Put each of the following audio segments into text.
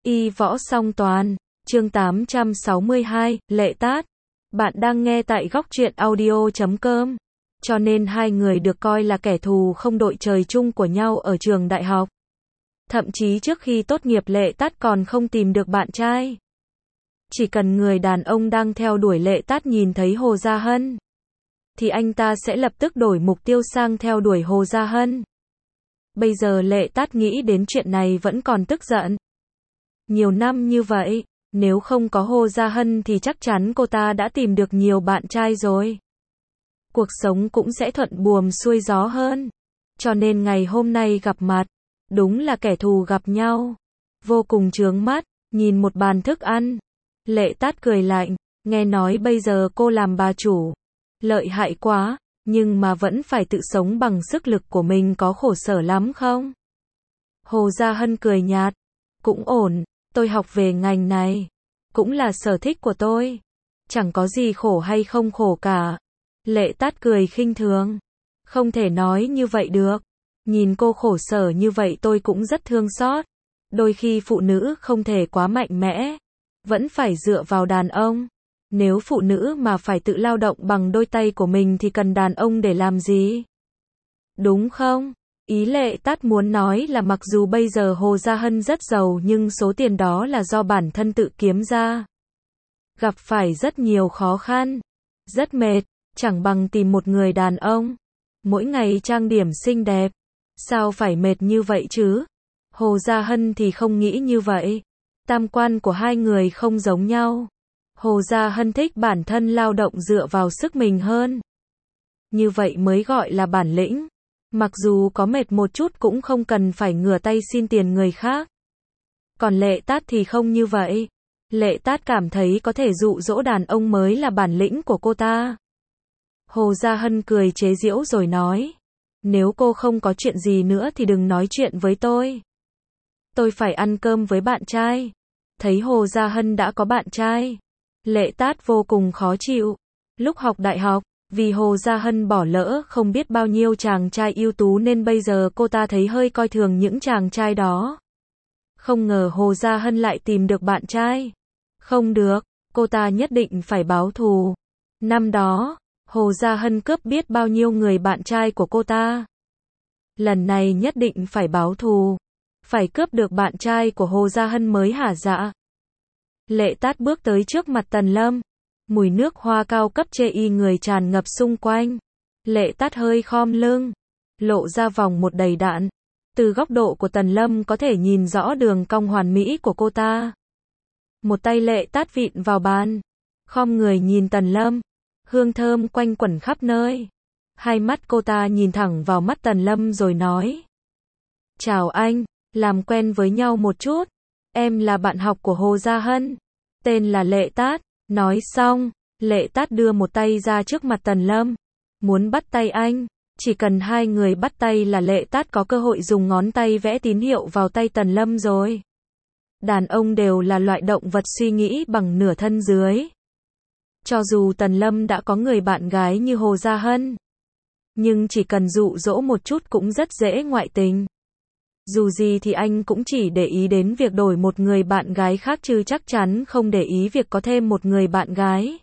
Y võ song toàn, chương 862, Lệ Tát. Bạn đang nghe tại góc truyện audio.com. Cho nên hai người được coi là kẻ thù không đội trời chung của nhau ở trường đại học. Thậm chí trước khi tốt nghiệp Lệ Tát còn không tìm được bạn trai. Chỉ cần người đàn ông đang theo đuổi Lệ Tát nhìn thấy Hồ Gia Hân, thì anh ta sẽ lập tức đổi mục tiêu sang theo đuổi Hồ Gia Hân. Bây giờ Lệ Tát nghĩ đến chuyện này vẫn còn tức giận. Nhiều năm như vậy, nếu không có Hồ Gia Hân thì chắc chắn cô ta đã tìm được nhiều bạn trai rồi. Cuộc sống cũng sẽ thuận buồm xuôi gió hơn. Cho nên ngày hôm nay gặp mặt, đúng là kẻ thù gặp nhau. Vô cùng chướng mắt, nhìn một bàn thức ăn. Lệ Tát cười lạnh, nghe nói bây giờ cô làm bà chủ. Lợi hại quá, nhưng mà vẫn phải tự sống bằng sức lực của mình, có khổ sở lắm không? Hồ Gia Hân cười nhạt, cũng ổn, tôi học về ngành này, cũng là sở thích của tôi. Chẳng có gì khổ hay không khổ cả. Lệ Tát cười khinh thường, không thể nói như vậy được. Nhìn cô khổ sở như vậy tôi cũng rất thương xót. Đôi khi phụ nữ không thể quá mạnh mẽ, vẫn phải dựa vào đàn ông. Nếu phụ nữ mà phải tự lao động bằng đôi tay của mình thì cần đàn ông để làm gì? Đúng không? Ý Lệ Tát muốn nói là mặc dù bây giờ Hồ Gia Hân rất giàu nhưng số tiền đó là do bản thân tự kiếm ra. Gặp phải rất nhiều khó khăn, rất mệt, chẳng bằng tìm một người đàn ông. Mỗi ngày trang điểm xinh đẹp, sao phải mệt như vậy chứ? Hồ Gia Hân thì không nghĩ như vậy. Tam quan của hai người không giống nhau. Hồ Gia Hân thích bản thân lao động dựa vào sức mình hơn. Như vậy mới gọi là bản lĩnh. Mặc dù có mệt một chút cũng không cần phải ngửa tay xin tiền người khác. Còn Lệ Tát thì không như vậy. Lệ Tát cảm thấy có thể dụ dỗ đàn ông mới là bản lĩnh của cô ta. Hồ Gia Hân cười chế giễu rồi nói, nếu cô không có chuyện gì nữa thì đừng nói chuyện với tôi. Tôi phải ăn cơm với bạn trai. Thấy Hồ Gia Hân đã có bạn trai, Lệ Tát vô cùng khó chịu. Lúc học đại học, vì Hồ Gia Hân bỏ lỡ không biết bao nhiêu chàng trai ưu tú nên bây giờ cô ta thấy hơi coi thường những chàng trai đó. Không ngờ Hồ Gia Hân lại tìm được bạn trai. Không được, cô ta nhất định phải báo thù. Năm đó, Hồ Gia Hân cướp biết bao nhiêu người bạn trai của cô ta. Lần này nhất định phải báo thù. Phải cướp được bạn trai của Hồ Gia Hân mới hả dạ. Lệ Tát bước tới trước mặt Tần Lâm. Mùi nước hoa cao cấp chê y người tràn ngập xung quanh. Lệ Tát hơi khom lưng, lộ ra vòng một đầy đặn. Từ góc độ của Tần Lâm có thể nhìn rõ đường cong hoàn mỹ của cô ta. Một tay Lệ Tát vịn vào bàn, khom người nhìn Tần Lâm. Hương thơm quanh quẩn khắp nơi. Hai mắt cô ta nhìn thẳng vào mắt Tần Lâm rồi nói, chào anh, làm quen với nhau một chút. Em là bạn học của Hồ Gia Hân, tên là Lệ Tát. Nói xong, Lệ Tát đưa một tay ra trước mặt Tần Lâm, muốn bắt tay anh. Chỉ cần hai người bắt tay là Lệ Tát có cơ hội dùng ngón tay vẽ tín hiệu vào tay Tần Lâm rồi. Đàn ông đều là loại động vật suy nghĩ bằng nửa thân dưới. Cho dù Tần Lâm đã có người bạn gái như Hồ Gia Hân, nhưng chỉ cần dụ dỗ một chút cũng rất dễ ngoại tình. Dù gì thì anh cũng chỉ để ý đến việc đổi một người bạn gái khác chứ chắc chắn không để ý việc có thêm một người bạn gái.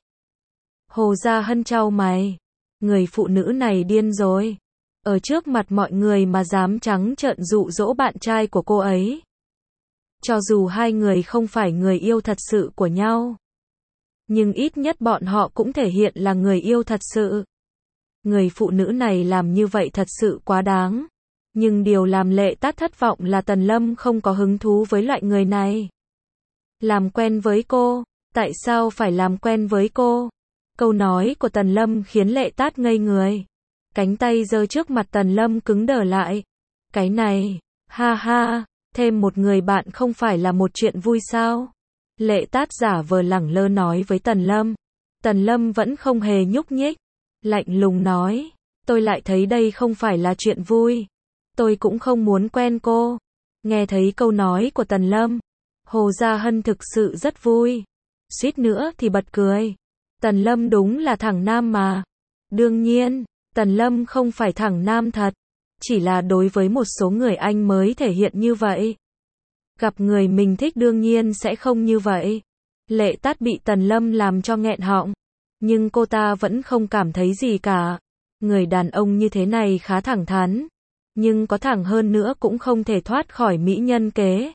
Hồ Gia Hân chau mày. Người phụ nữ này điên rồi. Ở trước mặt mọi người mà dám trắng trợn dụ dỗ bạn trai của cô ấy. Cho dù hai người không phải người yêu thật sự của nhau, nhưng ít nhất bọn họ cũng thể hiện là người yêu thật sự. Người phụ nữ này làm như vậy thật sự quá đáng. Nhưng điều làm Lệ Tát thất vọng là Tần Lâm không có hứng thú với loại người này. Làm quen với cô? Tại sao phải làm quen với cô? Câu nói của Tần Lâm khiến Lệ Tát ngây người. Cánh tay giơ trước mặt Tần Lâm cứng đờ lại. Cái này, ha ha, thêm một người bạn không phải là một chuyện vui sao? Lệ Tát giả vờ lẳng lơ nói với Tần Lâm. Tần Lâm vẫn không hề nhúc nhích. Lạnh lùng nói, tôi lại thấy đây không phải là chuyện vui. Tôi cũng không muốn quen cô. Nghe thấy câu nói của Tần Lâm, Hồ Gia Hân thực sự rất vui. Suýt nữa thì bật cười. Tần Lâm đúng là thẳng nam mà. Đương nhiên, Tần Lâm không phải thẳng nam thật. Chỉ là đối với một số người anh mới thể hiện như vậy. Gặp người mình thích đương nhiên sẽ không như vậy. Lệ Tát bị Tần Lâm làm cho nghẹn họng. Nhưng cô ta vẫn không cảm thấy gì cả. Người đàn ông như thế này khá thẳng thắn. Nhưng có thẳng hơn nữa cũng không thể thoát khỏi mỹ nhân kế.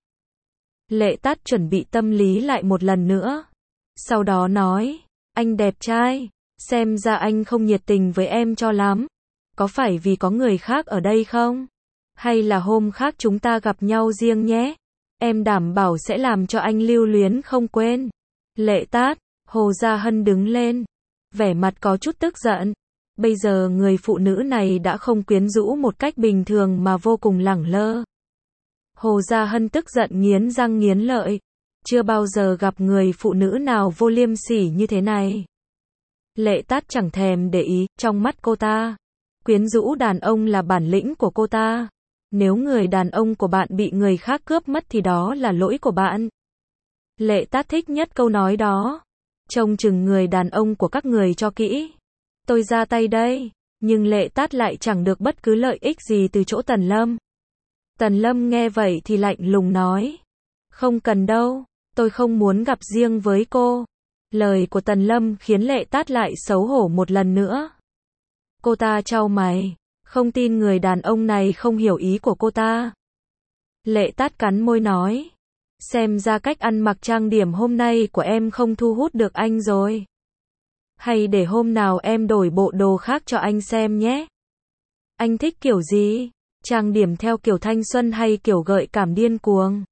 Lệ Tát chuẩn bị tâm lý lại một lần nữa. Sau đó nói, anh đẹp trai, xem ra anh không nhiệt tình với em cho lắm. Có phải vì có người khác ở đây không? Hay là hôm khác chúng ta gặp nhau riêng nhé? Em đảm bảo sẽ làm cho anh lưu luyến không quên. Lệ Tát, Hồ Gia Hân đứng lên. Vẻ mặt có chút tức giận. Bây giờ người phụ nữ này đã không quyến rũ một cách bình thường mà vô cùng lẳng lơ. Hồ Gia Hân tức giận nghiến răng nghiến lợi. Chưa bao giờ gặp người phụ nữ nào vô liêm sỉ như thế này. Lệ Tát chẳng thèm để ý, trong mắt cô ta, quyến rũ đàn ông là bản lĩnh của cô ta. Nếu người đàn ông của bạn bị người khác cướp mất thì đó là lỗi của bạn. Lệ Tát thích nhất câu nói đó. Trông chừng người đàn ông của các người cho kỹ. Tôi ra tay đây. Nhưng Lệ Tát lại chẳng được bất cứ lợi ích gì từ chỗ Tần Lâm. Tần Lâm nghe vậy thì lạnh lùng nói. Không cần đâu, tôi không muốn gặp riêng với cô. Lời của Tần Lâm khiến Lệ Tát lại xấu hổ một lần nữa. Cô ta chau mày, không tin người đàn ông này không hiểu ý của cô ta. Lệ Tát cắn môi nói. Xem ra cách ăn mặc trang điểm hôm nay của em không thu hút được anh rồi. Hay để hôm nào em đổi bộ đồ khác cho anh xem nhé. Anh thích kiểu gì? Trang điểm theo kiểu thanh xuân hay kiểu gợi cảm điên cuồng?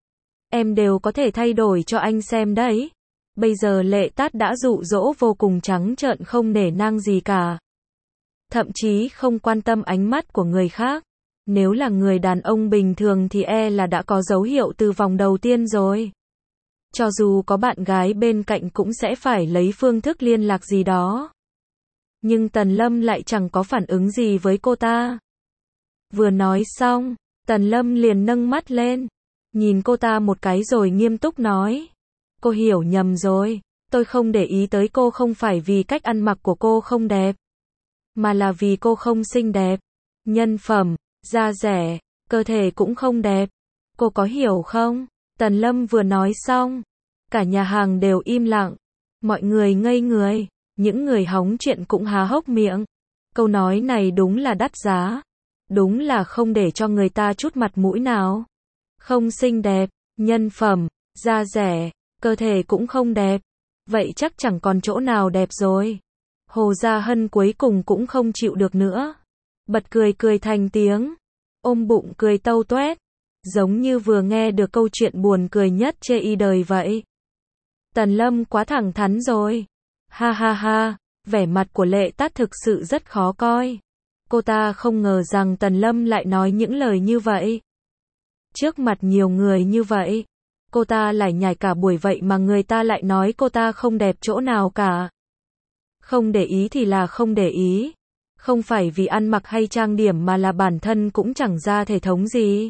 Em đều có thể thay đổi cho anh xem đấy. Bây giờ Lệ Tát đã dụ dỗ vô cùng trắng trợn không nể nang gì cả. Thậm chí không quan tâm ánh mắt của người khác. Nếu là người đàn ông bình thường thì là đã có dấu hiệu từ vòng đầu tiên rồi. Cho dù có bạn gái bên cạnh cũng sẽ phải lấy phương thức liên lạc gì đó. Nhưng Tần Lâm lại chẳng có phản ứng gì với cô ta. Vừa nói xong, Tần Lâm liền nâng mắt lên, nhìn cô ta một cái rồi nghiêm túc nói. Cô hiểu nhầm rồi, tôi không để ý tới cô không phải vì cách ăn mặc của cô không đẹp, mà là vì cô không xinh đẹp, nhân phẩm, da dẻ, cơ thể cũng không đẹp. Cô có hiểu không? Tần Lâm vừa nói xong, cả nhà hàng đều im lặng, mọi người ngây người, những người hóng chuyện cũng há hốc miệng. Câu nói này đúng là đắt giá, đúng là không để cho người ta chút mặt mũi nào. Không xinh đẹp, nhân phẩm, da dẻ, cơ thể cũng không đẹp, vậy chắc chẳng còn chỗ nào đẹp rồi. Hồ Gia Hân cuối cùng cũng không chịu được nữa, bật cười cười thành tiếng, ôm bụng cười tâu toét, giống như vừa nghe được câu chuyện buồn cười nhất chê y đời vậy. Tần Lâm quá thẳng thắn rồi. Ha ha ha, vẻ mặt của Lệ Tát thực sự rất khó coi. Cô ta không ngờ rằng Tần Lâm lại nói những lời như vậy. Trước mặt nhiều người như vậy, cô ta lải nhải cả buổi vậy mà người ta lại nói cô ta không đẹp chỗ nào cả. Không để ý thì là không để ý. Không phải vì ăn mặc hay trang điểm mà là bản thân cũng chẳng ra thể thống gì.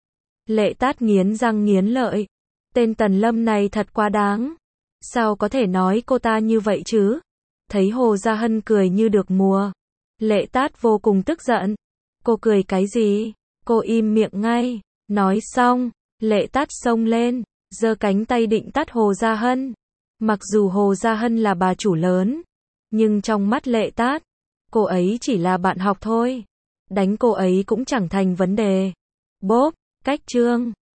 Lệ Tát nghiến răng nghiến lợi. Tên Tần Lâm này thật quá đáng. Sao có thể nói cô ta như vậy chứ? Thấy Hồ Gia Hân cười như được mùa, Lệ Tát vô cùng tức giận. Cô cười cái gì? Cô im miệng ngay. Nói xong, Lệ Tát xông lên, giơ cánh tay định tát Hồ Gia Hân. Mặc dù Hồ Gia Hân là bà chủ lớn, nhưng trong mắt Lệ Tát, cô ấy chỉ là bạn học thôi. Đánh cô ấy cũng chẳng thành vấn đề. Bốp, cách chương.